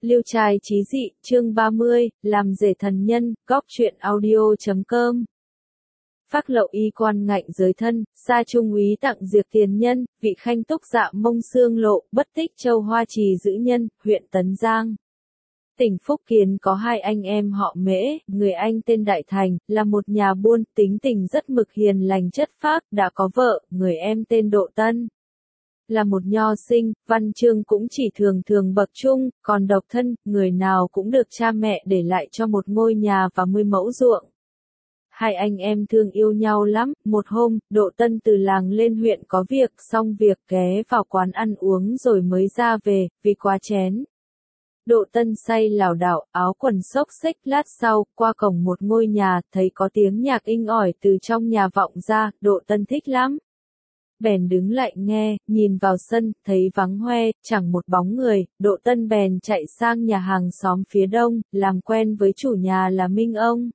Liêu trai chí dị, chương 30, làm rể thần nhân, góc truyện audio.com. Phác lậu y quan ngạnh giới thân, sa trung úy tặng diệt tiền nhân, vị khanh túc dạ mông xương lộ, bất tích châu Hoa Trì giữ nhân, huyện Tấn Giang. Tỉnh Phúc Kiến có hai anh em họ Mễ, người anh tên Đại Thành, là một nhà buôn, tính tình rất mực hiền lành chất phác, đã có vợ, người em tên Độ Tân. Là một nho sinh, văn chương cũng chỉ thường thường bậc trung, còn độc thân, người nào cũng được cha mẹ để lại cho một ngôi nhà và 10 mẫu ruộng. Hai anh em thương yêu nhau lắm, một hôm, Độ Tân từ làng lên huyện có việc, xong việc ghé vào quán ăn uống rồi mới ra về, vì quá chén. Độ Tân say lảo đảo, áo quần xốc xếch, lát sau, qua cổng một ngôi nhà, thấy có tiếng nhạc inh ỏi từ trong nhà vọng ra, Độ Tân thích lắm. Bèn đứng lại nghe, nhìn vào sân, thấy vắng hoe, chẳng một bóng người, Độ Tân bèn chạy sang nhà hàng xóm phía đông, làm quen với chủ nhà là Minh ông.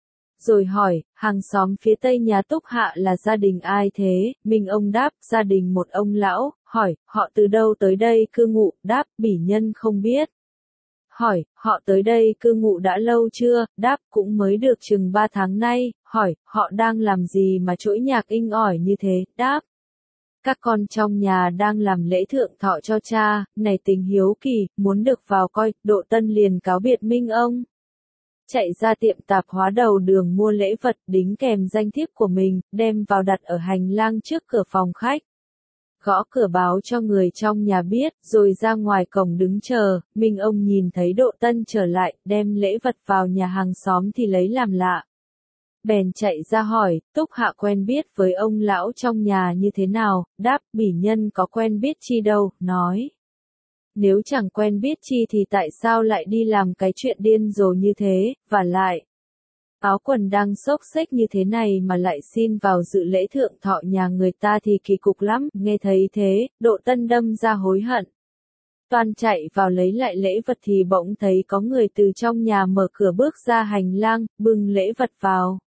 Rồi hỏi, hàng xóm phía tây nhà Túc Hạ là gia đình ai thế? Minh ông đáp, gia đình một ông lão. Hỏi, họ từ đâu tới đây cư ngụ? Đáp, bỉ nhân không biết. Hỏi, họ tới đây cư ngụ đã lâu chưa? Đáp, cũng mới được chừng 3 tháng nay. Hỏi, họ đang làm gì mà trỗi nhạc inh ỏi như thế? Đáp, các con trong nhà đang làm lễ thượng thọ cho cha, này tình hiếu kỳ, muốn được vào coi. Độ Tân liền cáo biệt Minh ông. Chạy ra tiệm tạp hóa đầu đường mua lễ vật, đính kèm danh thiếp của mình, đem vào đặt ở hành lang trước cửa phòng khách. Gõ cửa báo cho người trong nhà biết, rồi ra ngoài cổng đứng chờ. Minh ông nhìn thấy Độ Tân trở lại, đem lễ vật vào nhà hàng xóm thì lấy làm lạ. Bèn chạy ra hỏi, Túc Hạ quen biết với ông lão trong nhà như thế nào? Đáp, bỉ nhân có quen biết chi đâu, nói. Nếu chẳng quen biết chi thì tại sao lại đi làm cái chuyện điên rồ như thế, và lại. Áo quần đang xốc xếch như thế này mà lại xin vào dự lễ thượng thọ nhà người ta thì kỳ cục lắm, nghe thấy thế, Độ Tân đâm ra hối hận. Toàn chạy vào lấy lại lễ vật thì bỗng thấy có người từ trong nhà mở cửa bước ra hành lang, bưng lễ vật vào.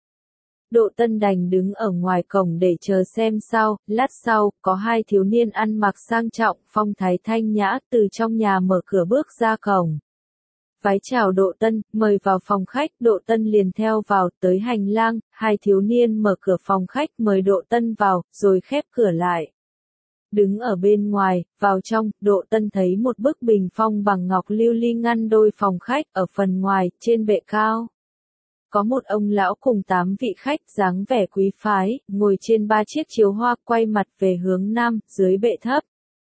Độ Tân đành đứng ở ngoài cổng để chờ xem sao, lát sau, có hai thiếu niên ăn mặc sang trọng, phong thái thanh nhã, từ trong nhà mở cửa bước ra cổng. Vái chào Độ Tân, mời vào phòng khách, Độ Tân liền theo vào, tới hành lang, hai thiếu niên mở cửa phòng khách mời Độ Tân vào, rồi khép cửa lại. Đứng ở bên ngoài, vào trong, Độ Tân thấy một bức bình phong bằng ngọc lưu ly ngăn đôi phòng khách, ở phần ngoài, trên bệ cao. Có một ông lão cùng 8 vị khách dáng vẻ quý phái, ngồi trên 3 chiếc chiếu hoa, quay mặt về hướng nam, dưới bệ thấp.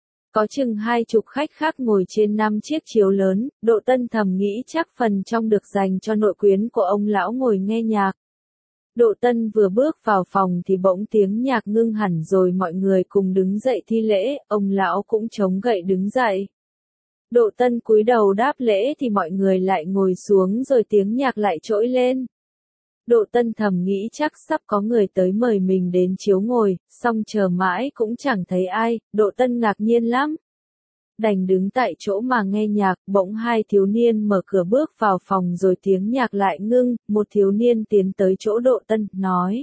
Có chừng 20 khách khác ngồi trên 5 chiếc chiếu lớn, Độ Tân thầm nghĩ chắc phần trong được dành cho nội quyến của ông lão ngồi nghe nhạc. Độ Tân vừa bước vào phòng thì bỗng tiếng nhạc ngưng hẳn rồi mọi người cùng đứng dậy thi lễ, ông lão cũng chống gậy đứng dậy. Độ Tân cúi đầu đáp lễ thì mọi người lại ngồi xuống rồi tiếng nhạc lại trỗi lên. Độ Tân thầm nghĩ chắc sắp có người tới mời mình đến chiếu ngồi, xong chờ mãi cũng chẳng thấy ai, Độ Tân ngạc nhiên lắm. Đành đứng tại chỗ mà nghe nhạc, bỗng hai thiếu niên mở cửa bước vào phòng rồi tiếng nhạc lại ngưng, một thiếu niên tiến tới chỗ Độ Tân, nói.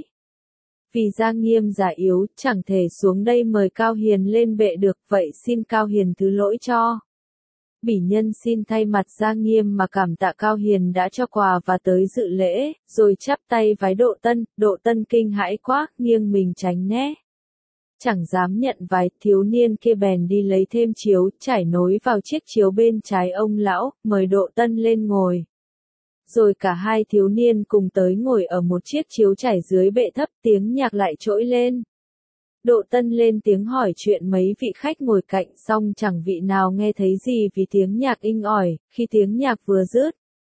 Vì Gia Nghiêm già yếu, chẳng thể xuống đây mời Cao Hiền lên bệ được, vậy xin Cao Hiền thứ lỗi cho. Bỉ nhân xin thay mặt Gia Nghiêm mà cảm tạ Cao Hiền đã cho quà và tới dự lễ, rồi chắp tay vái Độ Tân kinh hãi quá, nghiêng mình tránh né. Chẳng dám nhận vái, thiếu niên kia bèn đi lấy thêm chiếu, trải nối vào chiếc chiếu bên trái ông lão, mời Độ Tân lên ngồi. Rồi cả hai thiếu niên cùng tới ngồi ở một chiếc chiếu trải dưới bệ thấp, tiếng nhạc lại trỗi lên. Độ Tân lên tiếng hỏi chuyện mấy vị khách ngồi cạnh, xong chẳng vị nào nghe thấy gì vì tiếng nhạc inh ỏi. Khi tiếng nhạc vừa dứt,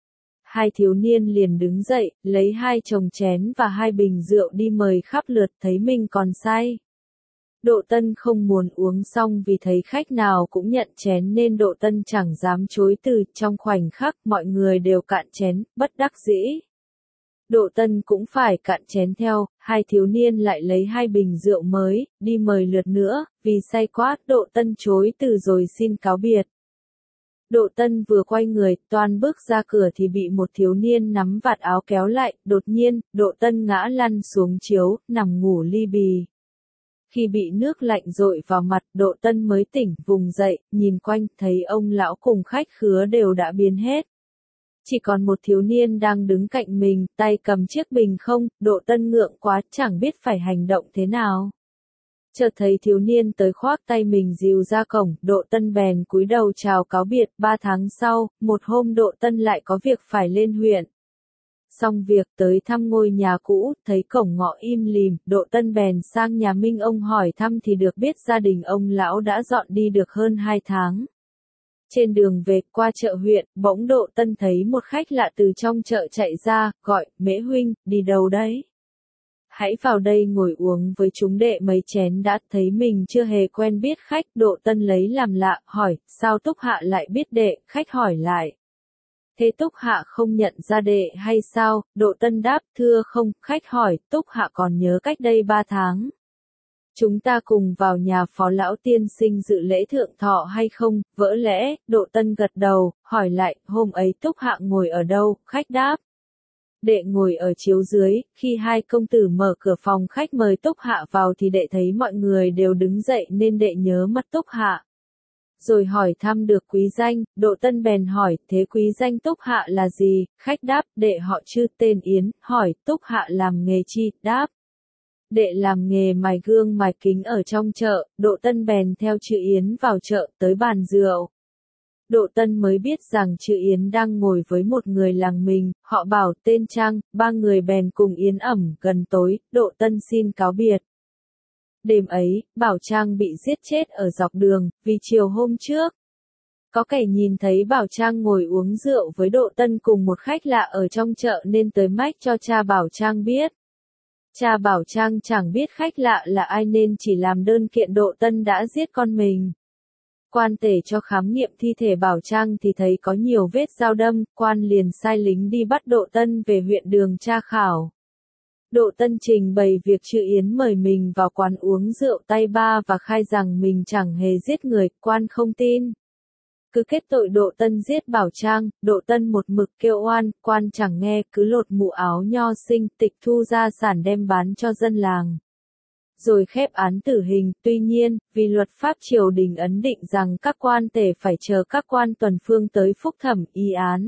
hai thiếu niên liền đứng dậy, lấy 2 chồng chén và 2 bình rượu đi mời khắp lượt, thấy mình còn say. Độ Tân không muốn uống, xong vì thấy khách nào cũng nhận chén nên Độ Tân chẳng dám chối từ, trong khoảnh khắc mọi người đều cạn chén, bất đắc dĩ. Độ Tân cũng phải cạn chén theo, hai thiếu niên lại lấy 2 bình rượu mới, đi mời lượt nữa, vì say quá, Độ Tân chối từ rồi xin cáo biệt. Độ Tân vừa quay người, toan bước ra cửa thì bị một thiếu niên nắm vạt áo kéo lại, đột nhiên, Độ Tân ngã lăn xuống chiếu, nằm ngủ li bì. Khi bị nước lạnh dội vào mặt, Độ Tân mới tỉnh, vùng dậy, nhìn quanh, thấy ông lão cùng khách khứa đều đã biến hết. Chỉ còn một thiếu niên đang đứng cạnh mình, tay cầm chiếc bình không, Độ Tân ngượng quá, chẳng biết phải hành động thế nào. Chợt thấy thiếu niên tới khoác tay mình dìu ra cổng, Độ Tân bèn cúi đầu chào cáo biệt. 3 tháng sau, một hôm Độ Tân lại có việc phải lên huyện. Xong việc tới thăm ngôi nhà cũ, thấy cổng ngõ im lìm, Độ Tân bèn sang nhà Minh ông hỏi thăm thì được biết gia đình ông lão đã dọn đi được hơn 2 tháng. Trên đường về qua chợ huyện, bỗng Độ Tân thấy một khách lạ từ trong chợ chạy ra, gọi, Mễ huynh, đi đâu đấy? Hãy vào đây ngồi uống với chúng đệ mấy chén đã. Thấy mình chưa hề quen biết khách, Độ Tân lấy làm lạ, hỏi, sao Túc Hạ lại biết đệ? Khách hỏi lại. Thế Túc Hạ không nhận ra đệ hay sao? Độ Tân đáp, thưa không. Khách hỏi, Túc Hạ còn nhớ cách đây 3 tháng. Chúng ta cùng vào nhà Phó Lão Tiên Sinh dự lễ thượng thọ hay không? Vỡ lẽ, Độ Tân gật đầu, hỏi lại, hôm ấy Túc Hạ ngồi ở đâu? Khách đáp. Đệ ngồi ở chiếu dưới. Khi hai công tử mở cửa phòng khách mời Túc Hạ vào thì đệ thấy mọi người đều đứng dậy nên đệ nhớ mất Túc Hạ. Rồi hỏi thăm được quý danh, Độ Tân bèn hỏi, thế quý danh Túc Hạ là gì? Khách đáp, đệ họ Chư tên Yến. Hỏi, Túc Hạ làm nghề chi? Đáp, đệ làm nghề mài gương mài kính ở trong chợ. Độ Tân bèn theo Chư Yến vào chợ, tới bàn rượu. Độ Tân mới biết rằng Chư Yến đang ngồi với một người làng mình, họ Bảo tên Trang. 3 người bèn cùng Yến ẩm. Gần tối, Độ Tân xin cáo biệt. Đêm ấy, Bảo Trang bị giết chết ở dọc đường, vì chiều hôm trước. Có kẻ nhìn thấy Bảo Trang ngồi uống rượu với Độ Tân cùng một khách lạ ở trong chợ nên tới mách cho cha Bảo Trang biết. Cha Bảo Trang chẳng biết khách lạ là ai nên chỉ làm đơn kiện Độ Tân đã giết con mình. Quan tể cho khám nghiệm thi thể Bảo Trang thì thấy có nhiều vết dao đâm, quan liền sai lính đi bắt Độ Tân về huyện Đường tra khảo. Độ Tân trình bày việc Chư Yến mời mình vào quán uống rượu tay ba và khai rằng mình chẳng hề giết người, quan không tin. Cứ kết tội Độ Tân giết Bảo Trang. Độ Tân một mực kêu oan, quan chẳng nghe, cứ lột mũ áo nho sinh, tịch thu gia sản đem bán cho dân làng. Rồi khép án tử hình. Tuy nhiên, vì luật pháp triều đình ấn định rằng các quan tể phải chờ các quan tuần phương tới phúc thẩm y án,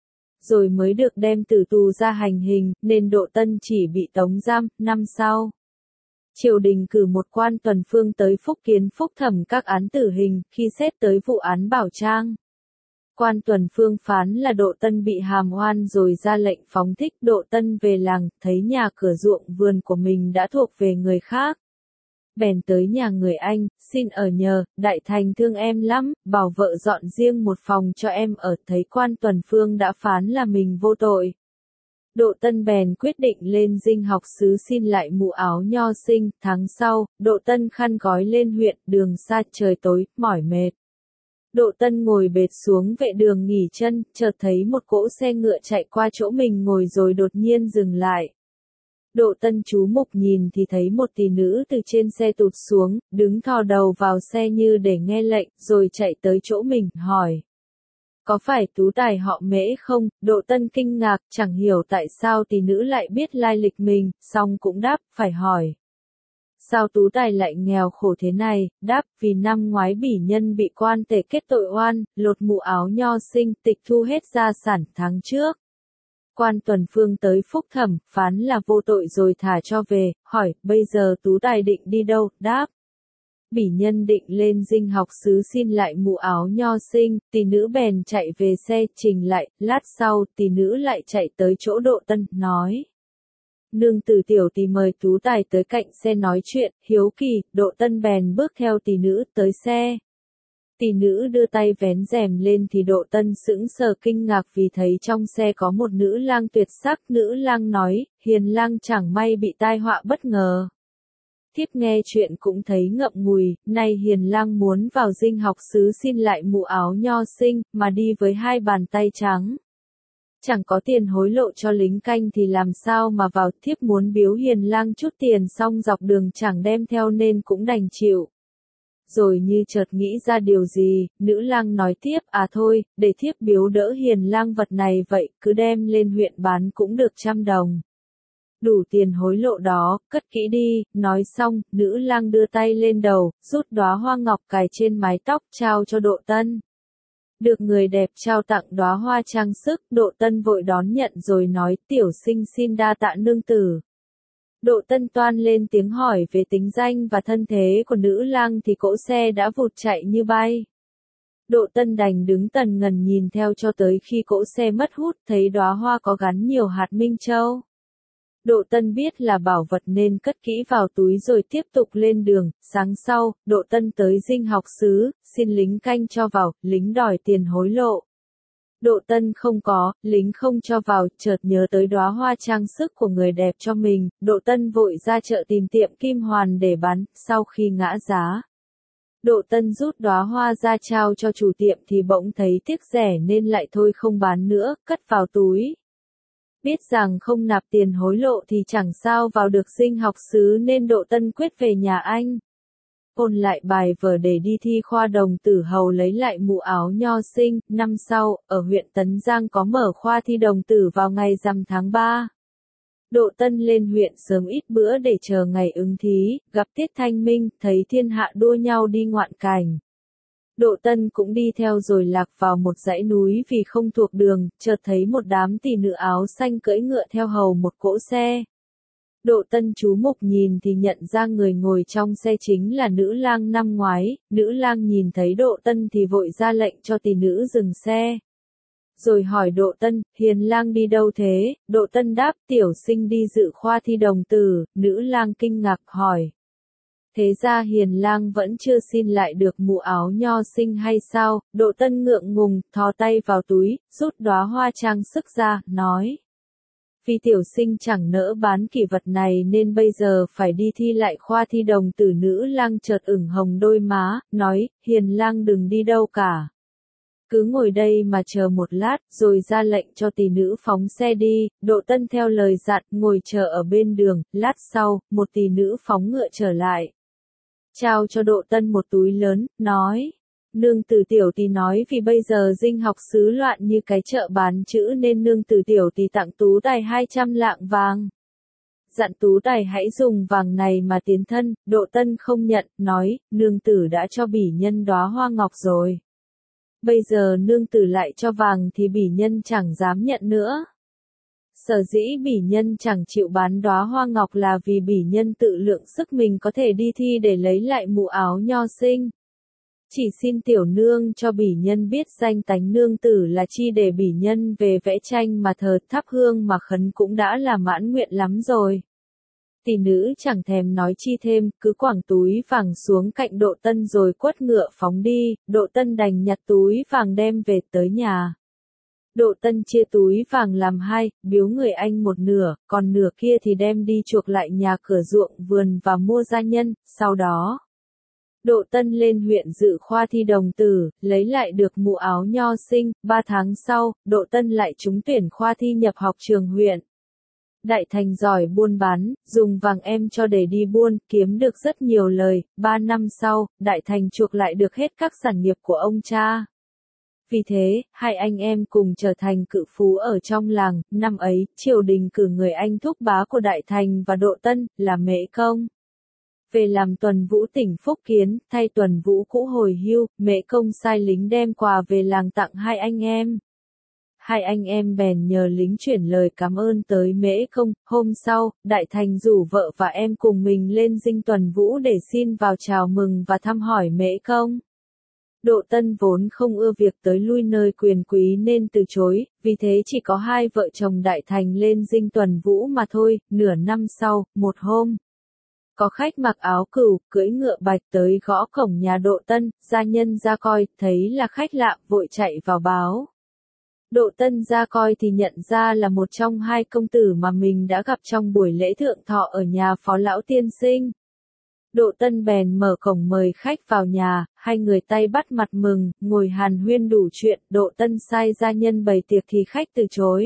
rồi mới được đem từ tù ra hành hình, nên Độ Tân chỉ bị tống giam. Năm sau, triều đình cử một quan tuần phương tới phúc kiến phúc thẩm các án tử hình. Khi xét tới vụ án Bảo Trang, quan tuần phương phán là Độ Tân bị hàm oan rồi ra lệnh phóng thích. Độ Tân về làng, thấy nhà cửa ruộng vườn của mình đã thuộc về người khác. Bèn tới nhà người anh, xin ở nhờ, đại thành thương em lắm, bảo vợ dọn riêng một phòng cho em ở. Thấy quan tuần phương đã phán là mình vô tội. Độ Tân bèn quyết định lên dinh học sứ xin lại mũ áo nho sinh. Tháng sau, Độ Tân khăn gói lên huyện, đường xa trời tối, mỏi mệt. Độ Tân ngồi bệt xuống vệ đường nghỉ chân, chợt thấy một cỗ xe ngựa chạy qua chỗ mình ngồi rồi đột nhiên dừng lại. Độ Tân chú mục nhìn thì thấy một tỷ nữ từ trên xe tụt xuống, đứng thò đầu vào xe như để nghe lệnh, rồi chạy tới chỗ mình, hỏi. Có phải tú tài họ Mễ không? Độ Tân kinh ngạc, chẳng hiểu tại sao tỷ nữ lại biết lai lịch mình, song cũng đáp, phải hỏi. Sao tú tài lại nghèo khổ thế này? Đáp, vì năm ngoái bỉ nhân bị quan tể kết tội oan, lột mũ áo nho sinh, tịch thu hết gia sản. Tháng trước, quan tuần phương tới phúc thẩm, phán là vô tội rồi thả cho về. Hỏi, bây giờ tú tài định đi đâu? Đáp, bỉ nhân định lên dinh học sứ xin lại mũ áo nho sinh. Tỷ nữ bèn chạy về xe, trình lại. Lát sau, tỷ nữ lại chạy tới chỗ Độ Tân, nói. Nương tử tiểu tỷ mời tú tài tới cạnh xe nói chuyện. Hiếu kỳ, Độ Tân bèn bước theo tỷ nữ tới xe. Tỷ nữ đưa tay vén rèm lên thì Độ Tân sững sờ kinh ngạc vì thấy trong xe có một nữ lang tuyệt sắc. Nữ lang nói, hiền lang chẳng may bị tai họa bất ngờ. Thiếp nghe chuyện cũng thấy ngậm ngùi, nay hiền lang muốn vào dinh học sứ xin lại mũ áo nho sinh, mà đi với 2 bàn tay trắng. Chẳng có tiền hối lộ cho lính canh thì làm sao mà vào. Thiếp muốn biếu hiền lang chút tiền xong dọc đường chẳng đem theo nên cũng đành chịu. Rồi như chợt nghĩ ra điều gì, nữ lang nói tiếp, à thôi, để thiếp biếu đỡ hiền lang vật này vậy, cứ đem lên huyện bán cũng được 100 đồng. đủ tiền hối lộ đó, cất kỹ đi, nói xong, nữ lang đưa tay lên đầu, rút đóa hoa ngọc cài trên mái tóc, trao cho Độ Tân. Được người đẹp trao tặng đóa hoa trang sức, Độ Tân vội đón nhận rồi nói, tiểu sinh xin đa tạ nương tử. Độ Tân toan lên tiếng hỏi về tính danh và thân thế của nữ lang thì cỗ xe đã vụt chạy như bay. Độ Tân đành đứng tần ngần nhìn theo cho tới khi cỗ xe mất hút, thấy đóa hoa có gắn nhiều hạt minh châu. Độ Tân biết là bảo vật nên cất kỹ vào túi rồi tiếp tục lên đường. Sáng sau, Độ Tân tới dinh học xứ, xin lính canh cho vào, lính đòi tiền hối lộ. Độ Tân không có, lính không cho vào, chợt nhớ tới đóa hoa trang sức của người đẹp cho mình, Độ Tân vội ra chợ tìm tiệm kim hoàn để bán, sau khi ngã giá. Độ Tân rút đóa hoa ra trao cho chủ tiệm thì bỗng thấy tiếc rẻ nên lại thôi không bán nữa, cất vào túi. Biết rằng không nạp tiền hối lộ thì chẳng sao vào được dinh học xứ nên Độ Tân quyết về nhà anh. Ôn lại bài vở để đi thi khoa đồng tử hầu lấy lại mũ áo nho sinh. Năm sau, ở huyện Tấn Giang có mở khoa thi đồng tử vào ngày rằm tháng 3. Độ Tân lên huyện sớm ít bữa để chờ ngày ứng thí, gặp tiết thanh minh, thấy thiên hạ đua nhau đi ngoạn cảnh. Độ Tân cũng đi theo rồi lạc vào một dãy núi vì không thuộc đường, chợt thấy một đám tỷ nữ áo xanh cưỡi ngựa theo hầu một cỗ xe. Độ Tân chú mục nhìn thì nhận ra người ngồi trong xe chính là nữ lang năm ngoái, nữ lang nhìn thấy Độ Tân thì vội ra lệnh cho tỷ nữ dừng xe. Rồi hỏi Độ Tân, Hiền lang đi đâu thế? Độ Tân đáp, tiểu sinh đi dự khoa thi đồng tử. Nữ lang kinh ngạc hỏi. Thế ra Hiền lang vẫn chưa xin lại được mũ áo nho sinh hay sao? Độ Tân ngượng ngùng, thò tay vào túi, rút đóa hoa trang sức ra, nói. Vì tiểu sinh chẳng nỡ bán kỷ vật này nên bây giờ phải đi thi lại khoa thi đồng tử. Nữ lang chợt ửng hồng đôi má, nói, Hiền lang đừng đi đâu cả. Cứ ngồi đây mà chờ một lát, rồi ra lệnh cho tỷ nữ phóng xe đi. Độ Tân theo lời dặn, ngồi chờ ở bên đường. Lát sau, một tỷ nữ phóng ngựa trở lại. Trao cho Độ Tân một túi lớn, nói. Nương tử tiểu tỷ nói vì bây giờ dinh học xứ loạn như cái chợ bán chữ nên nương tử tiểu tỷ tặng tú tài 200 lạng vàng. Dặn tú tài hãy dùng vàng này mà tiến thân. Độ Tân không nhận, nói, nương tử đã cho bỉ nhân đóa hoa ngọc rồi. Bây giờ nương tử lại cho vàng thì bỉ nhân chẳng dám nhận nữa. Sở dĩ bỉ nhân chẳng chịu bán đóa hoa ngọc là vì bỉ nhân tự lượng sức mình có thể đi thi để lấy lại mũ áo nho sinh. Chỉ xin tiểu nương cho bỉ nhân biết danh tánh nương tử là chi để bỉ nhân về vẽ tranh mà thờ thắp hương mà khấn cũng đã là mãn nguyện lắm rồi. Tỷ nữ chẳng thèm nói chi thêm, cứ quẳng túi vàng xuống cạnh Độ Tân rồi quất ngựa phóng đi. Độ Tân đành nhặt túi vàng đem về tới nhà. Độ Tân chia túi vàng làm hai, biếu người anh một nửa, còn nửa kia thì đem đi chuộc lại nhà cửa ruộng vườn và mua gia nhân. Sau đó, Độ Tân lên huyện dự khoa thi đồng tử, lấy lại được mũ áo nho sinh. 3 tháng sau, Độ Tân lại trúng tuyển khoa thi nhập học trường huyện. Đại Thành giỏi buôn bán, dùng vàng em cho để đi buôn, kiếm được rất nhiều lời. 3 năm sau, Đại Thành chuộc lại được hết các sản nghiệp của ông cha. Vì thế, hai anh em cùng trở thành cự phú ở trong làng. Năm ấy, triều đình cử người anh thúc bá của Đại Thành và Độ Tân, là Mễ Công về làm tuần vũ tỉnh Phúc Kiến. Thay tuần vũ cũ hồi hưu, Mễ Công sai lính đem quà về làng tặng hai anh em. Hai anh em bèn nhờ lính chuyển lời cảm ơn tới Mễ Công. Hôm sau, Đại Thành rủ vợ và em cùng mình lên dinh tuần vũ để xin vào chào mừng và thăm hỏi Mễ Công. Độ Tân vốn không ưa việc tới lui nơi quyền quý nên từ chối, vì thế chỉ có hai vợ chồng Đại Thành lên dinh tuần vũ mà thôi. Nửa năm sau, một hôm, có khách mặc áo cừu, cưỡi ngựa bạch tới gõ cổng nhà Độ Tân. Gia nhân ra coi, thấy là khách lạ, vội chạy vào báo. Độ Tân ra coi thì nhận ra là một trong hai công tử mà mình đã gặp trong buổi lễ thượng thọ ở nhà Phó Lão Tiên Sinh. Độ Tân bèn mở cổng mời khách vào nhà, hai người tay bắt mặt mừng, ngồi hàn huyên đủ chuyện. Độ Tân sai gia nhân bày tiệc thì khách từ chối.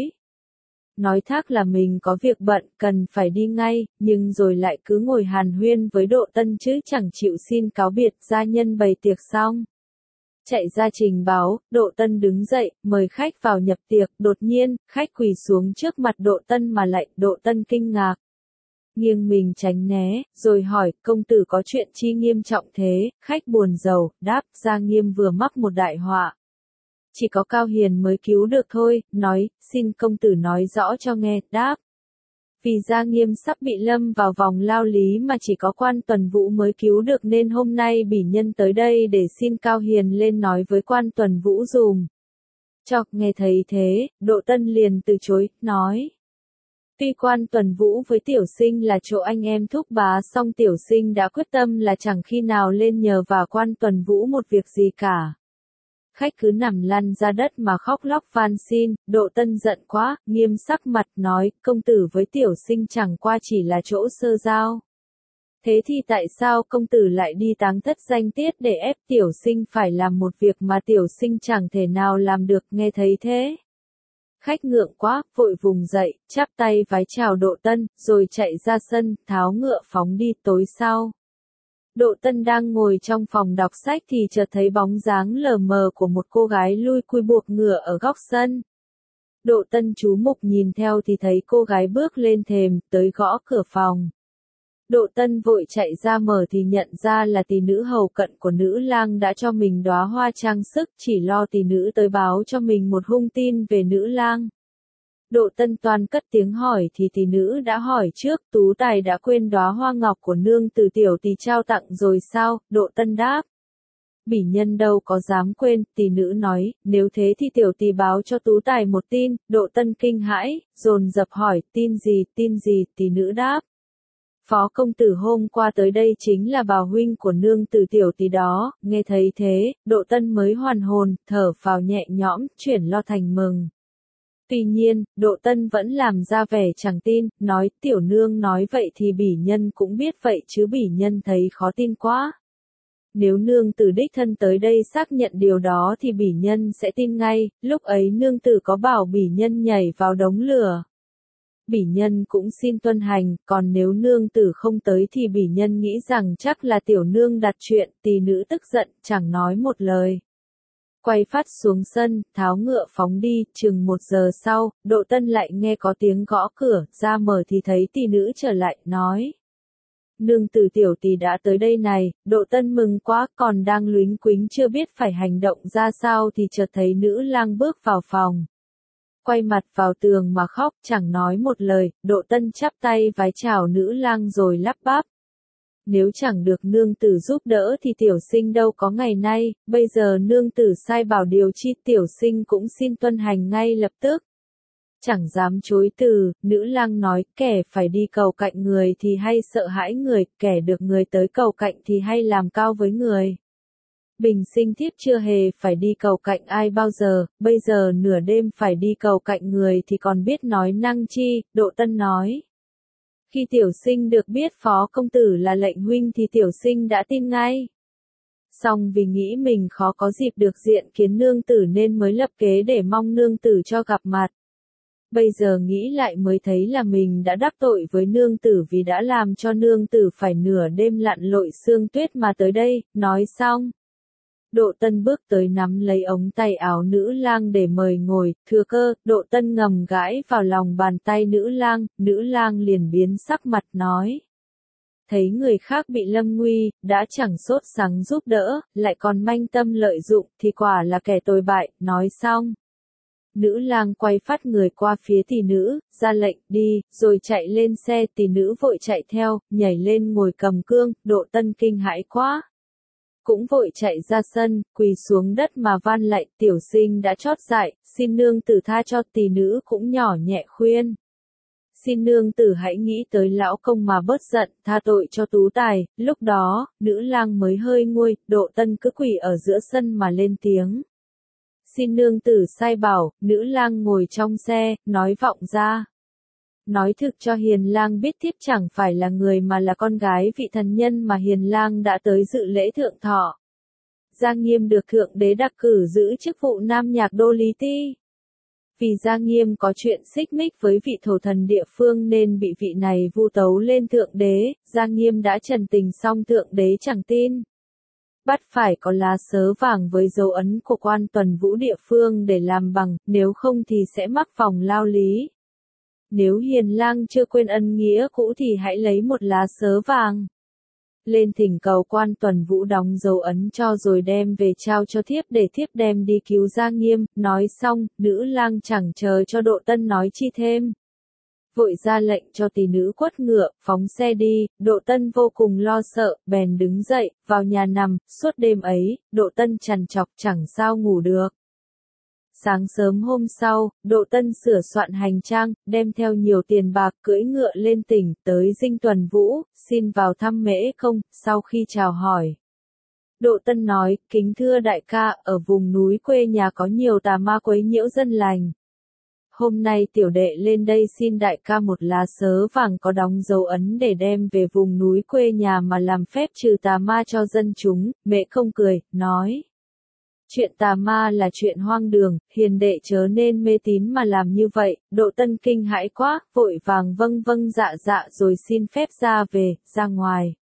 Nói thác là mình có việc bận, cần phải đi ngay, nhưng rồi lại cứ ngồi hàn huyên với Độ Tân chứ chẳng chịu xin cáo biệt. Gia nhân bày tiệc xong, chạy ra trình báo. Độ Tân đứng dậy, mời khách vào nhập tiệc. Đột nhiên, khách quỳ xuống trước mặt Độ Tân mà lạy. Độ Tân kinh ngạc. nghiêng mình tránh né, rồi hỏi, công tử có chuyện chi nghiêm trọng thế, khách buồn rầu, đáp, Gia Nghiêm vừa mắc một đại họa. Chỉ có Cao Hiền mới cứu được thôi, nói, xin công tử nói rõ cho nghe, đáp. Vì Gia Nghiêm sắp bị lâm vào vòng lao lý mà chỉ có Quan Tuần Vũ mới cứu được nên hôm nay bỉ nhân tới đây để xin Cao Hiền lên nói với Quan Tuần Vũ dùm. Chọc nghe thấy thế, Độ Tân liền từ chối, nói. Tuy Quan Tuần Vũ với Tiểu Sinh là chỗ anh em thúc bá song Tiểu Sinh đã quyết tâm là chẳng khi nào lên nhờ vào Quan Tuần Vũ một việc gì cả. Khách cứ nằm lăn ra đất mà khóc lóc van xin, Độ Tân giận quá, nghiêm sắc mặt nói, công tử với Tiểu Sinh chẳng qua chỉ là chỗ sơ giao. Thế thì tại sao công tử lại đi táng thất danh tiết để ép Tiểu Sinh phải làm một việc mà Tiểu Sinh chẳng thể nào làm được, nghe thấy thế? Khách ngượng quá, vội vùng dậy, chắp tay vái chào Độ Tân, rồi chạy ra sân, tháo ngựa phóng đi. Tối sau, Độ Tân đang ngồi trong phòng đọc sách thì chợt thấy bóng dáng lờ mờ của một cô gái lui cui buộc ngựa ở góc sân. Độ Tân chú mục nhìn theo thì thấy cô gái bước lên thềm, tới gõ cửa phòng. Độ Tân vội chạy ra mở thì nhận ra là tỷ nữ hầu cận của nữ lang đã cho mình đóa hoa trang sức, chỉ lo tỷ nữ tới báo cho mình một hung tin về nữ lang. Độ Tân toàn cất tiếng hỏi thì tỷ nữ đã hỏi trước, Tú Tài đã quên đóa hoa ngọc của nương từ tiểu tỷ trao tặng rồi sao? Độ Tân đáp. Bỉ nhân đâu có dám quên, tỷ nữ nói, nếu thế thì tiểu tỷ báo cho Tú Tài một tin. Độ Tân kinh hãi, dồn dập hỏi, tin gì, tỷ nữ đáp. Phó công tử hôm qua tới đây chính là bà huynh của nương từ tiểu tỷ đó, nghe thấy thế, Độ Tân mới hoàn hồn, thở phào nhẹ nhõm, chuyển lo thành mừng. Tuy nhiên, Độ Tân vẫn làm ra vẻ chẳng tin, nói, tiểu nương nói vậy thì bỉ nhân cũng biết vậy chứ bỉ nhân thấy khó tin quá. Nếu nương tử đích thân tới đây xác nhận điều đó thì bỉ nhân sẽ tin ngay, lúc ấy nương tử có bảo bỉ nhân nhảy vào đống lửa. Bỉ nhân cũng xin tuân hành, còn nếu nương tử không tới thì bỉ nhân nghĩ rằng chắc là tiểu nương đặt chuyện, tỷ nữ tức giận, chẳng nói một lời. Quay phát xuống sân, tháo ngựa phóng đi, chừng 1 giờ sau, Độ Tân lại nghe có tiếng gõ cửa, ra mở thì thấy tỷ nữ trở lại, nói. Nương tử tiểu tỷ đã tới đây này, Độ Tân mừng quá, còn đang lúnh quính chưa biết phải hành động ra sao thì chợt thấy nữ lang bước vào phòng. Quay mặt vào tường mà khóc, chẳng nói một lời, Độ Tân chắp tay vái chào nữ lang rồi lắp bắp. Nếu chẳng được nương tử giúp đỡ thì tiểu sinh đâu có ngày nay, bây giờ nương tử sai bảo điều chi tiểu sinh cũng xin tuân hành ngay lập tức. Chẳng dám chối từ, nữ lang nói, kẻ phải đi cầu cạnh người thì hay sợ hãi người, kẻ được người tới cầu cạnh thì hay làm cao với người. Bình sinh thiếp chưa hề phải đi cầu cạnh ai bao giờ, bây giờ nửa đêm phải đi cầu cạnh người thì còn biết nói năng chi, Độ Tân nói. Khi tiểu sinh được biết phó công tử là lệnh huynh thì tiểu sinh đã tin ngay. Song vì nghĩ mình khó có dịp được diện kiến nương tử nên mới lập kế để mong nương tử cho gặp mặt. Bây giờ nghĩ lại mới thấy là mình đã đắc tội với nương tử vì đã làm cho nương tử phải nửa đêm lặn lội sương tuyết mà tới đây, nói xong. Độ Tân bước tới nắm lấy ống tay áo nữ lang để mời ngồi, thừa cơ, Độ Tân ngầm gãi vào lòng bàn tay nữ lang liền biến sắc mặt nói. Thấy người khác bị lâm nguy, đã chẳng sốt sắng giúp đỡ, lại còn manh tâm lợi dụng, thì quả là kẻ tồi bại, nói xong. Nữ lang quay phát người qua phía tỷ nữ, ra lệnh đi, rồi chạy lên xe, tỷ nữ vội chạy theo, nhảy lên ngồi cầm cương, Độ Tân kinh hãi quá. Cũng vội chạy ra sân, quỳ xuống đất mà van lạy, tiểu sinh đã chót dại, xin nương tử tha cho, tỷ nữ cũng nhỏ nhẹ khuyên. Xin nương tử hãy nghĩ tới lão công mà bớt giận, tha tội cho Tú Tài. Lúc đó, nữ lang mới hơi nguôi, Độ Tân cứ quỳ ở giữa sân mà lên tiếng. Xin nương tử sai bảo, nữ lang ngồi trong xe, nói vọng ra. Nói thực cho Hiền lang biết thiếp chẳng phải là người mà là con gái vị thần nhân mà Hiền lang đã tới dự lễ thượng thọ. Gia Nghiêm được thượng đế đặc cử giữ chức vụ nam nhạc đô lý ti. Vì Gia Nghiêm có chuyện xích mích với vị thổ thần địa phương nên bị vị này vu tấu lên thượng đế, Gia Nghiêm đã trần tình xong thượng đế chẳng tin. Bắt phải có lá sớ vàng với dấu ấn của Quan Tuần Vũ địa phương để làm bằng, nếu không thì sẽ mắc vòng lao lý. Nếu hiền lang chưa quên ân nghĩa cũ thì hãy lấy một lá sớ vàng lên thỉnh cầu quan Tuần Vũ đóng dấu ấn cho rồi đem về trao cho thiếp để thiếp đem đi cứu Gia Nghiêm. Nói xong, nữ lang chẳng chờ cho Độ Tân nói chi thêm, vội ra lệnh cho tỷ nữ quất ngựa, phóng xe đi. Độ Tân vô cùng lo sợ, bèn đứng dậy, vào nhà nằm. Suốt đêm ấy, Độ Tân trằn trọc chẳng sao ngủ được. Sáng sớm hôm sau, Độ Tân sửa soạn hành trang, đem theo nhiều tiền bạc, cưỡi ngựa lên tỉnh, tới dinh Tuần Vũ, xin vào thăm Mễ Công. Sau khi chào hỏi, Độ Tân nói, kính thưa đại ca, ở vùng núi quê nhà có nhiều tà ma quấy nhiễu dân lành. Hôm nay tiểu đệ lên đây xin đại ca một lá sớ vàng có đóng dấu ấn để đem về vùng núi quê nhà mà làm phép trừ tà ma cho dân chúng. Mễ Công cười, nói, chuyện tà ma là chuyện hoang đường, hiền đệ chớ nên mê tín mà làm như vậy. Độ Tân kinh hãi quá, vội vàng vâng vâng dạ dạ rồi xin phép ra ngoài.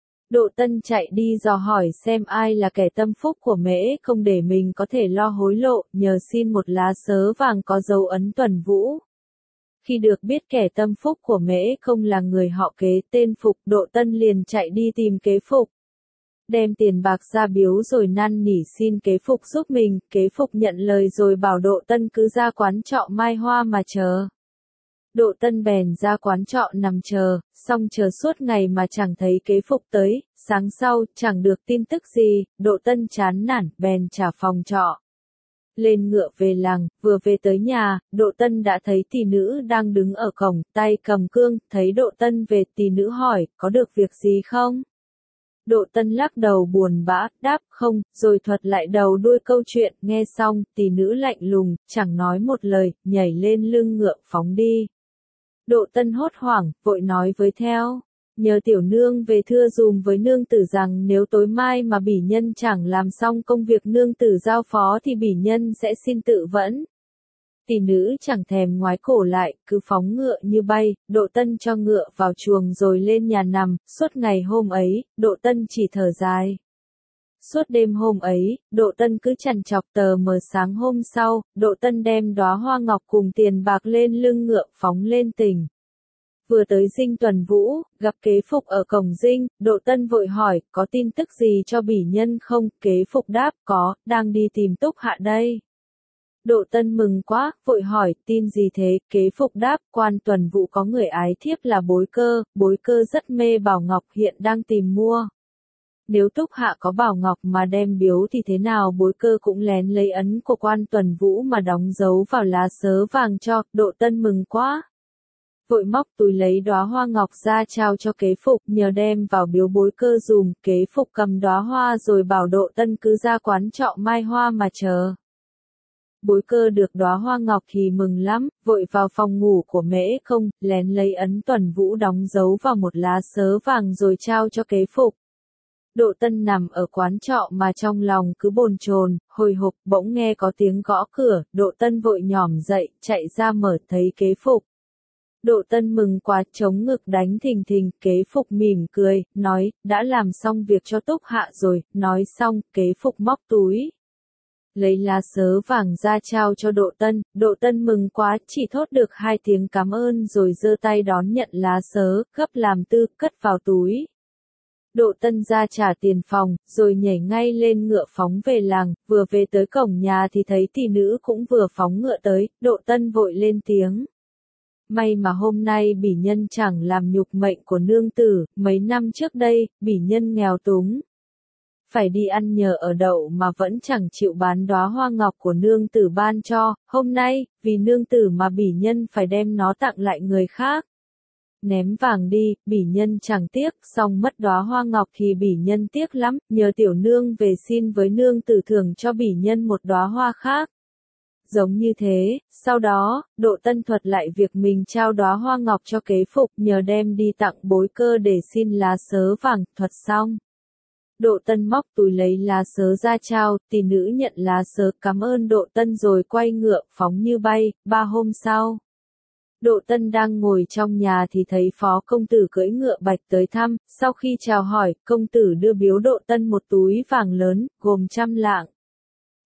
Độ Tân chạy đi dò hỏi xem ai là kẻ tâm phúc của Mễ Công để mình có thể lo hối lộ, nhờ xin một lá sớ vàng có dấu ấn Tuần Vũ. Khi được biết kẻ tâm phúc của Mễ Công là người họ Kế tên Phục, Độ Tân liền chạy đi tìm Kế Phục, đem tiền bạc ra biếu rồi năn nỉ xin Kế Phục giúp mình. Kế Phục nhận lời rồi bảo Độ Tân cứ ra quán trọ Mai Hoa mà chờ. Độ Tân bèn ra quán trọ nằm chờ, xong chờ suốt ngày mà chẳng thấy Kế Phục tới. Sáng sau, chẳng được tin tức gì, Độ Tân chán nản, bèn trả phòng trọ. Lên ngựa về làng, vừa về tới nhà, Độ Tân đã thấy tỷ nữ đang đứng ở cổng, tay cầm cương. Thấy Độ Tân về, tỷ nữ hỏi, có được việc gì không? Độ Tân lắc đầu buồn bã, đáp không, rồi thuật lại đầu đuôi câu chuyện. Nghe xong, tỷ nữ lạnh lùng, chẳng nói một lời, nhảy lên lưng ngựa phóng đi. Độ Tân hốt hoảng, vội nói với theo, nhờ tiểu nương về thưa dùm với nương tử rằng nếu tối mai mà bỉ nhân chẳng làm xong công việc nương tử giao phó thì bỉ nhân sẽ xin tự vẫn. Tỷ nữ chẳng thèm ngoái cổ lại, cứ phóng ngựa như bay. Độ Tân cho ngựa vào chuồng rồi lên nhà nằm. Suốt ngày hôm ấy, Độ Tân chỉ thở dài. Suốt đêm hôm ấy, Độ Tân cứ trằn trọc. Tờ mờ sáng hôm sau, Độ Tân đem đóa hoa ngọc cùng tiền bạc lên lưng ngựa phóng lên tỉnh. Vừa tới dinh Tuần Vũ, gặp Kế Phục ở cổng dinh. Độ Tân vội hỏi, có tin tức gì cho bỉ nhân không? Kế Phục đáp, có, đang đi tìm Túc Hạ đây. Độ Tân mừng quá, vội hỏi, tin gì thế? Kế Phục đáp, quan Tuần Vũ có người ái thiếp là Bối Cơ rất mê bảo ngọc, hiện đang tìm mua. Nếu Túc Hạ có bảo ngọc mà đem biếu thì thế nào Bối Cơ cũng lén lấy ấn của quan Tuần Vũ mà đóng dấu vào lá sớ vàng cho. Độ Tân mừng quá, vội móc túi lấy đóa hoa ngọc ra trao cho Kế Phục, nhờ đem vào biếu Bối Cơ dùm. Kế Phục cầm đóa hoa rồi bảo Độ Tân cứ ra quán trọ Mai Hoa mà chờ. Bối Cơ được đóa hoa ngọc thì mừng lắm, vội vào phòng ngủ của Mễ Công, lén lấy ấn Tuần Vũ đóng dấu vào một lá sớ vàng rồi trao cho Kế Phục. Độ Tân nằm ở quán trọ mà trong lòng cứ bồn chồn, hồi hộp. Bỗng nghe có tiếng gõ cửa. Độ Tân vội nhỏm dậy, chạy ra mở, thấy Kế Phục. Độ Tân mừng quá, chống ngực đánh thình thình. Kế Phục mỉm cười, nói, đã làm xong việc cho Túc Hạ rồi. Nói xong, Kế Phục móc túi, lấy lá sớ vàng ra trao cho Độ Tân. Độ Tân mừng quá, chỉ thốt được 2 tiếng cảm ơn rồi giơ tay đón nhận lá sớ, gấp làm tư, cất vào túi. Độ Tân ra trả tiền phòng, rồi nhảy ngay lên ngựa phóng về làng. Vừa về tới cổng nhà thì thấy tỷ nữ cũng vừa phóng ngựa tới. Độ Tân vội lên tiếng, may mà hôm nay bỉ nhân chẳng làm nhục mệnh của nương tử. Mấy năm trước đây, bỉ nhân nghèo túng, phải đi ăn nhờ ở đậu mà vẫn chẳng chịu bán đóa hoa ngọc của nương tử ban cho. Hôm nay, vì nương tử mà bỉ nhân phải đem nó tặng lại người khác. Ném vàng đi, bỉ nhân chẳng tiếc, song mất đóa hoa ngọc thì bỉ nhân tiếc lắm. Nhờ tiểu nương về xin với nương tử thưởng cho bỉ nhân một đóa hoa khác. Giống như thế, sau đó, Độ Tân thuật lại việc mình trao đóa hoa ngọc cho Kế Phục, nhờ đem đi tặng Bối Cơ để xin lá sớ vàng. Thuật xong, Độ Tân móc túi lấy lá sớ ra trao. Tỷ nữ nhận lá sớ cảm ơn Độ Tân rồi quay ngựa phóng như bay. 3 hôm sau, Độ Tân đang ngồi trong nhà thì thấy phó công tử cưỡi ngựa bạch tới thăm. Sau khi chào hỏi, công tử đưa biếu Độ Tân một túi vàng lớn, gồm 100 lạng.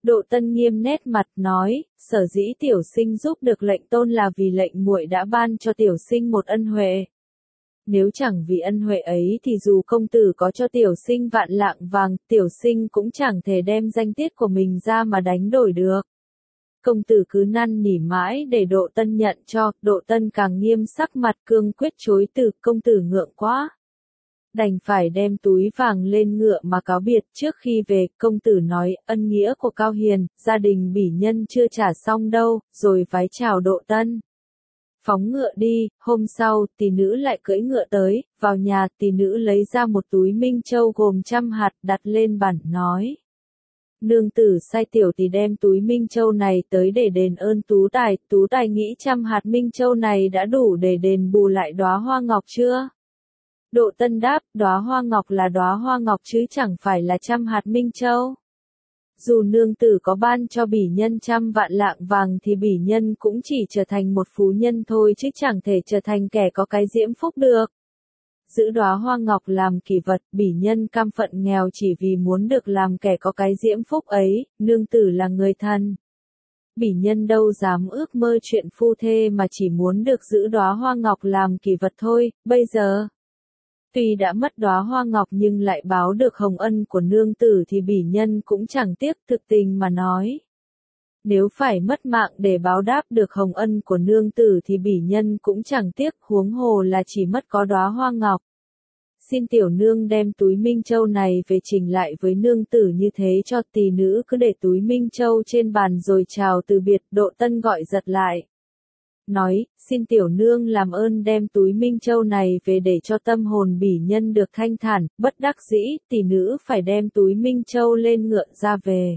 Độ Tân nghiêm nét mặt nói, sở dĩ tiểu sinh giúp được lệnh tôn là vì lệnh muội đã ban cho tiểu sinh một ân huệ. Nếu chẳng vì ân huệ ấy thì dù công tử có cho tiểu sinh vạn lạng vàng, tiểu sinh cũng chẳng thể đem danh tiết của mình ra mà đánh đổi được. Công tử cứ năn nỉ mãi để Độ Tân nhận cho, Độ Tân càng nghiêm sắc mặt cương quyết chối từ, công tử ngượng quá. Đành phải đem túi vàng lên ngựa mà cáo biệt. Trước khi về, công tử nói, ân nghĩa của Cao Hiền, gia đình bỉ nhân chưa trả xong đâu, rồi vái chào Độ Tân. Phóng ngựa đi, hôm sau, tỷ nữ lại cưỡi ngựa tới, vào nhà, tỷ nữ lấy ra một túi minh châu gồm 100 hạt đặt lên bàn, nói. Nương tử sai tiểu tỷ đem túi minh châu này tới để đền ơn tú tài nghĩ 100 hạt minh châu này đã đủ để đền bù lại đóa hoa ngọc chưa? Độ Tân đáp, đóa hoa ngọc là đóa hoa ngọc chứ chẳng phải là 100 hạt minh châu. Dù nương tử có ban cho bỉ nhân 100 vạn lạng vàng thì bỉ nhân cũng chỉ trở thành một phú nhân thôi chứ chẳng thể trở thành kẻ có cái diễm phúc được. Giữ đóa hoa ngọc làm kỷ vật, bỉ nhân cam phận nghèo chỉ vì muốn được làm kẻ có cái diễm phúc ấy, nương tử là người thân. Bỉ nhân đâu dám ước mơ chuyện phu thê mà chỉ muốn được giữ đóa hoa ngọc làm kỷ vật thôi, bây giờ. Tuy đã mất đóa hoa ngọc nhưng lại báo được hồng ân của nương tử thì bỉ nhân cũng chẳng tiếc, thực tình mà nói. Nếu phải mất mạng để báo đáp được hồng ân của nương tử thì bỉ nhân cũng chẳng tiếc, huống hồ là chỉ mất có đóa hoa ngọc. Xin tiểu nương đem túi minh châu này về trình lại với nương tử như thế cho. Tỷ nữ cứ để túi minh châu trên bàn rồi chào từ biệt. Độ Tân gọi giật lại. Nói, xin tiểu nương làm ơn đem túi minh châu này về để cho tâm hồn bỉ nhân được thanh thản. Bất đắc dĩ, tỷ nữ phải đem túi minh châu lên ngựa ra về.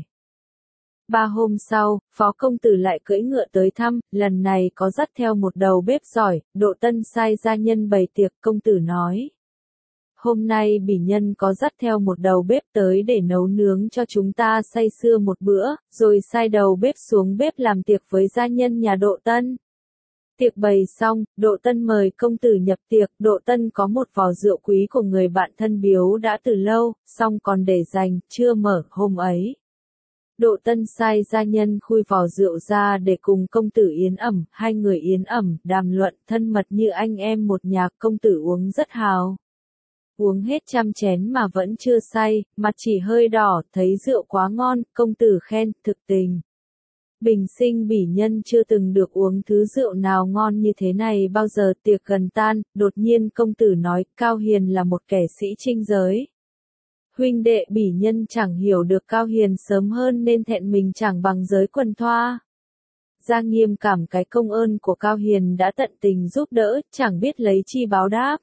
3 hôm sau, phó công tử lại cưỡi ngựa tới thăm, lần này có dắt theo một đầu bếp giỏi. Độ Tân sai gia nhân bày tiệc. Công tử nói, hôm nay bỉ nhân có dắt theo một đầu bếp tới để nấu nướng cho chúng ta say sưa một bữa, rồi sai đầu bếp xuống bếp làm tiệc với gia nhân nhà Độ Tân. Tiệc bày xong, Độ Tân mời công tử nhập tiệc. Độ Tân có một vò rượu quý của người bạn thân biếu đã từ lâu, xong còn để dành, chưa mở. Hôm ấy, Độ Tân sai gia nhân khui vò rượu ra để cùng công tử yến ẩm. Hai người yến ẩm, đàm luận thân mật như anh em một nhà. Công tử uống rất hào. Uống hết 100 chén mà vẫn chưa say, mặt chỉ hơi đỏ, thấy rượu quá ngon. Công tử khen, thực tình. Bình sinh bỉ nhân chưa từng được uống thứ rượu nào ngon như thế này bao giờ. Tiệc gần tan, đột nhiên công tử nói, Cao Hiền là một kẻ sĩ trinh giới. Huynh đệ bỉ nhân chẳng hiểu được Cao Hiền sớm hơn nên thẹn mình chẳng bằng giới quần thoa. Gia Nghiêm cảm cái công ơn của Cao Hiền đã tận tình giúp đỡ, chẳng biết lấy chi báo đáp.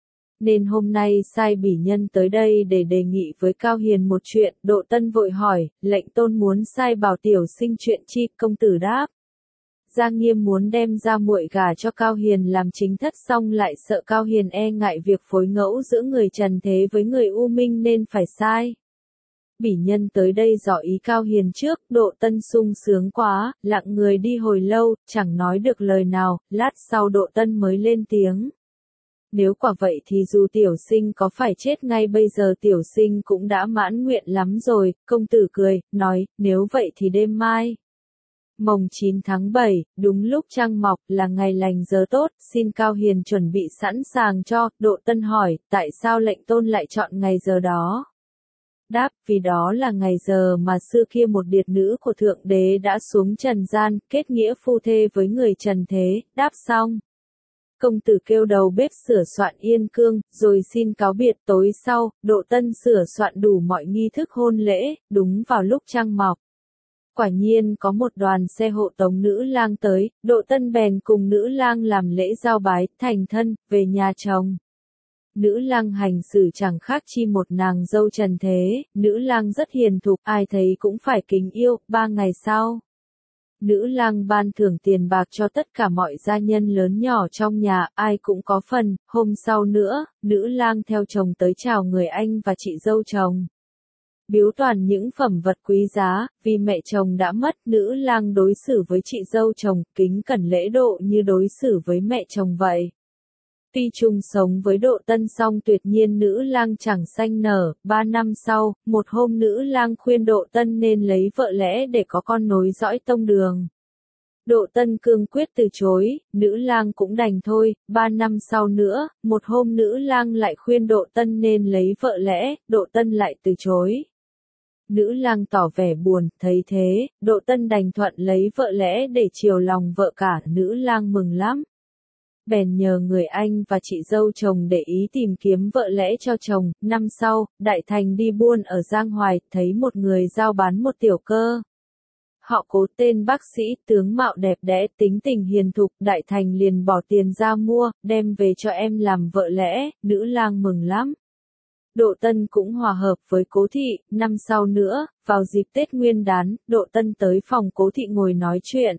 Nên hôm nay sai bỉ nhân tới đây để đề nghị với Cao Hiền một chuyện. Độ Tân vội hỏi, lệnh tôn muốn sai bảo tiểu sinh chuyện chi? Công tử đáp, Gia Nghiêm muốn đem ra muội gả cho Cao Hiền làm chính thất, xong lại sợ Cao Hiền e ngại việc phối ngẫu giữa người trần thế với người u minh nên phải sai bỉ nhân tới đây dò ý Cao Hiền trước. Độ Tân sung sướng quá, lặng người đi hồi lâu, chẳng nói được lời nào. Lát sau Độ Tân mới lên tiếng, nếu quả vậy thì dù tiểu sinh có phải chết ngay bây giờ tiểu sinh cũng đã mãn nguyện lắm rồi. Công tử cười, nói, nếu vậy thì đêm mai, mồng 9 tháng 7, đúng lúc trăng mọc, là ngày lành giờ tốt, xin Cao Hiền chuẩn bị sẵn sàng cho. Độ Tân hỏi, tại sao lệnh tôn lại chọn ngày giờ đó? Đáp, vì đó là ngày giờ mà xưa kia một điệt nữ của Thượng Đế đã xuống trần gian, kết nghĩa phu thê với người trần thế. Đáp xong, công tử kêu đầu bếp sửa soạn yên cương, rồi xin cáo biệt. Tối sau, Độ Tân sửa soạn đủ mọi nghi thức hôn lễ, đúng vào lúc trăng mọc. Quả nhiên có một đoàn xe hộ tống nữ lang tới. Độ Tân bèn cùng nữ lang làm lễ giao bái, thành thân, về nhà chồng. Nữ lang hành xử chẳng khác chi một nàng dâu trần thế. Nữ lang rất hiền thục, ai thấy cũng phải kính yêu. 3 ngày sau, nữ lang ban thưởng tiền bạc cho tất cả mọi gia nhân lớn nhỏ trong nhà, ai cũng có phần. Hôm sau nữa, nữ lang theo chồng tới chào người anh và chị dâu chồng. Biếu toàn những phẩm vật quý giá, vì mẹ chồng đã mất. Nữ lang đối xử với chị dâu chồng kính cẩn lễ độ như đối xử với mẹ chồng vậy. Tuy chung sống với Độ Tân song tuyệt nhiên nữ lang chẳng sanh nở, 3 năm sau, một hôm nữ lang khuyên Độ Tân nên lấy vợ lẽ để có con nối dõi tông đường. Độ Tân cương quyết từ chối, nữ lang cũng đành thôi, 3 năm sau nữa, một hôm nữ lang lại khuyên Độ Tân nên lấy vợ lẽ, Độ Tân lại từ chối. Nữ lang tỏ vẻ buồn, thấy thế, Độ Tân đành thuận lấy vợ lẽ để chiều lòng vợ cả, nữ lang mừng lắm. Bèn nhờ người anh và chị dâu chồng để ý tìm kiếm vợ lẽ cho chồng. Năm sau, Đại Thành đi buôn ở Giang Hoài, thấy một người giao bán một tiểu cơ. Họ Cố tên bác sĩ, tướng mạo đẹp đẽ, tính tình hiền thục, Đại Thành liền bỏ tiền ra mua, đem về cho em làm vợ lẽ, nữ lang mừng lắm. Độ Tân cũng hòa hợp với Cố thị. Năm sau nữa, vào dịp Tết Nguyên Đán, Độ Tân tới phòng Cố thị ngồi nói chuyện.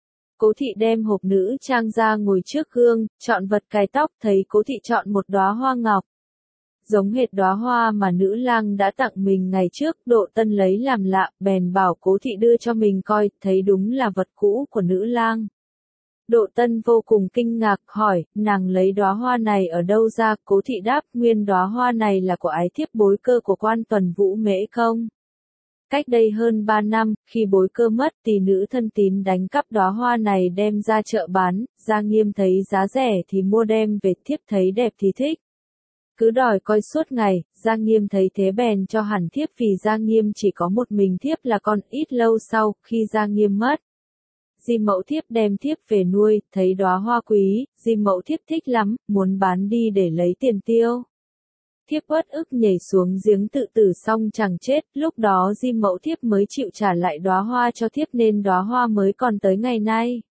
Cố thị đem hộp nữ trang ra ngồi trước gương, chọn vật cài tóc, thấy Cố thị chọn một đóa hoa ngọc. Giống hệt đóa hoa mà nữ lang đã tặng mình ngày trước, Độ Tân lấy làm lạ, bèn bảo Cố thị đưa cho mình coi, thấy đúng là vật cũ của nữ lang. Độ Tân vô cùng kinh ngạc, hỏi, nàng lấy đóa hoa này ở đâu ra? Cố thị đáp, nguyên đóa hoa này là của ái thiếp Bối Cơ của quan tuần Vũ Mễ Công. Cách đây hơn 3 năm, khi Bối Cơ mất, tỷ nữ thân tín đánh cắp đóa hoa này đem ra chợ bán, Gia Nghiêm thấy giá rẻ thì mua đem về, thiếp thấy đẹp thì thích. Cứ đòi coi suốt ngày, Gia Nghiêm thấy thế bèn cho hẳn thiếp vì Gia Nghiêm chỉ có một mình thiếp là con. Ít lâu sau, khi Gia Nghiêm mất, Di Mẫu thiếp đem thiếp về nuôi, thấy đóa hoa quý, Di Mẫu thiếp thích lắm, muốn bán đi để lấy tiền tiêu. Thiếp uất ức nhảy xuống giếng tự tử xong chẳng chết, lúc đó Di Mẫu thiếp mới chịu trả lại đóa hoa cho thiếp nên đóa hoa mới còn tới ngày nay.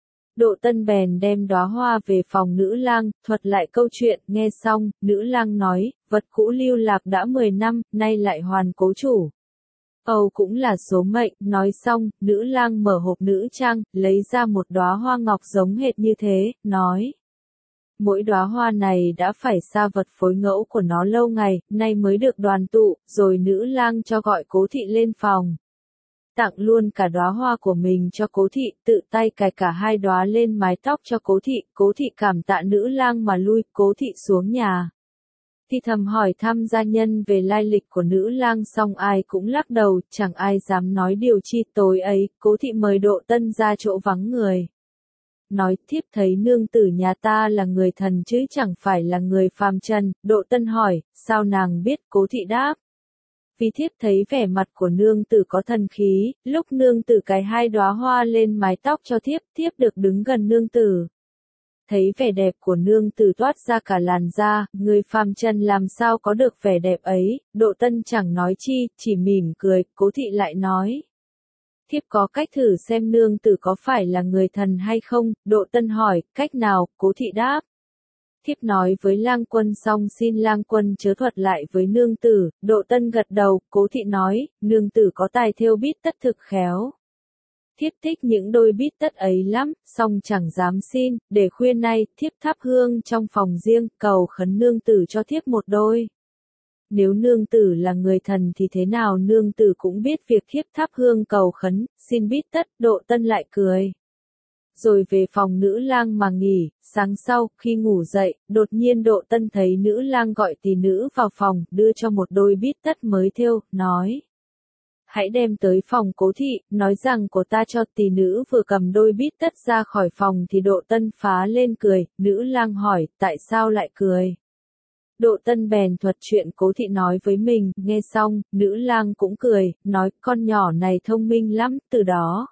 Độ Tân bèn đem đóa hoa về phòng nữ lang, thuật lại câu chuyện, nghe xong, nữ lang nói, vật cũ lưu lạc đã 10 năm, nay lại hoàn cố chủ. Âu cũng là số mệnh, nói xong, nữ lang mở hộp nữ trang, lấy ra một đóa hoa ngọc giống hệt như thế, nói. Mỗi đóa hoa này đã phải xa vật phối ngẫu của nó lâu ngày, nay mới được đoàn tụ, rồi nữ lang cho gọi Cố thị lên phòng. Tặng luôn cả đóa hoa của mình cho Cố thị, tự tay cài cả hai đóa lên mái tóc cho Cố thị cảm tạ nữ lang mà lui, Cố thị xuống nhà. Thì thầm hỏi thăm gia nhân về lai lịch của nữ lang xong ai cũng lắc đầu, chẳng ai dám nói điều chi. Tối ấy, Cố thị mời Độ Tân ra chỗ vắng người. Nói, thiếp thấy nương tử nhà ta là người thần chứ chẳng phải là người phàm trần. Độ Tân hỏi, sao nàng biết? Cố thị đáp. Vì thiếp thấy vẻ mặt của nương tử có thần khí, lúc nương tử cài hai đóa hoa lên mái tóc cho thiếp, thiếp được đứng gần nương tử. Thấy vẻ đẹp của nương tử toát ra cả làn da, người phàm trần làm sao có được vẻ đẹp ấy. Độ Tân chẳng nói chi, chỉ mỉm cười. Cố thị lại nói. Thiếp có cách thử xem nương tử có phải là người thần hay không? Độ Tân hỏi, cách nào? Cố thị đáp. Thiếp nói với lang quân xong xin lang quân chớ thuật lại với nương tử. Độ Tân gật đầu. Cố thị nói, nương tử có tài thêu bít tất thực khéo. Thiếp thích những đôi bít tất ấy lắm, song chẳng dám xin, để khuya nay, thiếp thắp hương trong phòng riêng, cầu khấn nương tử cho thiếp một đôi. Nếu nương tử là người thần thì thế nào nương tử cũng biết việc thiếp thắp hương cầu khấn, xin bít tất. Độ Tân lại cười. Rồi về phòng nữ lang mà nghỉ. Sáng sau, khi ngủ dậy, đột nhiên Độ Tân thấy nữ lang gọi tỷ nữ vào phòng, đưa cho một đôi bít tất mới thêu, nói. Hãy đem tới phòng Cố thị, nói rằng của ta cho. Tỷ nữ vừa cầm đôi bít tất ra khỏi phòng thì Độ Tân phá lên cười. Nữ lang hỏi, tại sao lại cười? Độ Tân bèn thuật chuyện Cố thị nói với mình, nghe xong, nữ lang cũng cười, nói, con nhỏ này thông minh lắm. Từ đó,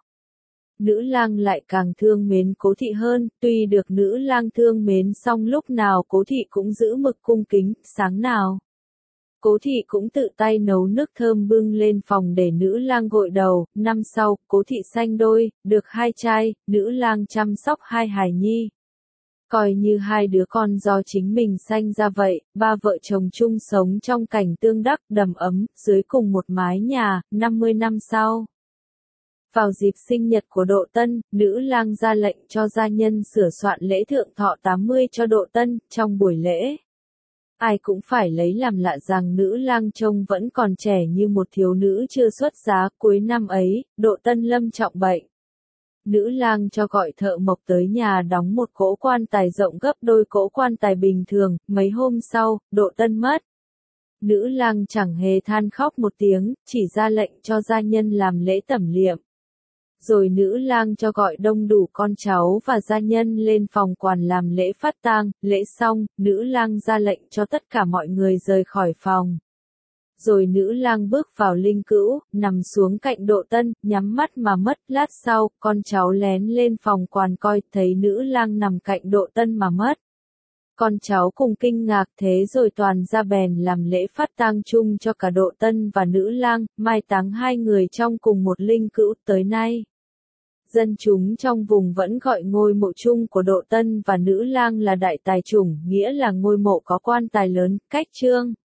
nữ lang lại càng thương mến Cố thị hơn. Tuy được nữ lang thương mến song lúc nào Cố thị cũng giữ mực cung kính. Sáng nào, Cố thị cũng tự tay nấu nước thơm bưng lên phòng để nữ lang gội đầu. Năm sau, Cố thị sanh đôi, được 2 trai, nữ lang chăm sóc 2 hài nhi. Coi như 2 đứa con do chính mình sanh ra vậy, 3 vợ chồng chung sống trong cảnh tương đắc đầm ấm, dưới cùng một mái nhà. 50 năm sau, vào dịp sinh nhật của Độ Tân, nữ lang ra lệnh cho gia nhân sửa soạn lễ thượng thọ 80 cho Độ Tân. Trong buổi lễ, ai cũng phải lấy làm lạ rằng nữ lang trông vẫn còn trẻ như một thiếu nữ chưa xuất giá. Cuối năm ấy, Độ Tân lâm trọng bệnh. Nữ lang cho gọi thợ mộc tới nhà đóng một cỗ quan tài rộng gấp đôi cỗ quan tài bình thường, mấy hôm sau, Độ Tân mất. Nữ lang chẳng hề than khóc một tiếng, chỉ ra lệnh cho gia nhân làm lễ tẩm liệm. Rồi nữ lang cho gọi đông đủ con cháu và gia nhân lên phòng quản làm lễ phát tang, lễ xong, nữ lang ra lệnh cho tất cả mọi người rời khỏi phòng. Rồi nữ lang bước vào linh cữu, nằm xuống cạnh Độ Tân, nhắm mắt mà mất. Lát sau, con cháu lén lên phòng quản coi, thấy nữ lang nằm cạnh Độ Tân mà mất. Con cháu cùng kinh ngạc, thế rồi toàn ra bèn làm lễ phát tang chung cho cả Độ Tân và nữ lang, mai táng hai người trong cùng một linh cữu. Tới nay, dân chúng trong vùng vẫn gọi ngôi mộ chung của Độ Tân và nữ lang là Đại Tài Chủng, nghĩa là ngôi mộ có quan tài lớn. Cách chương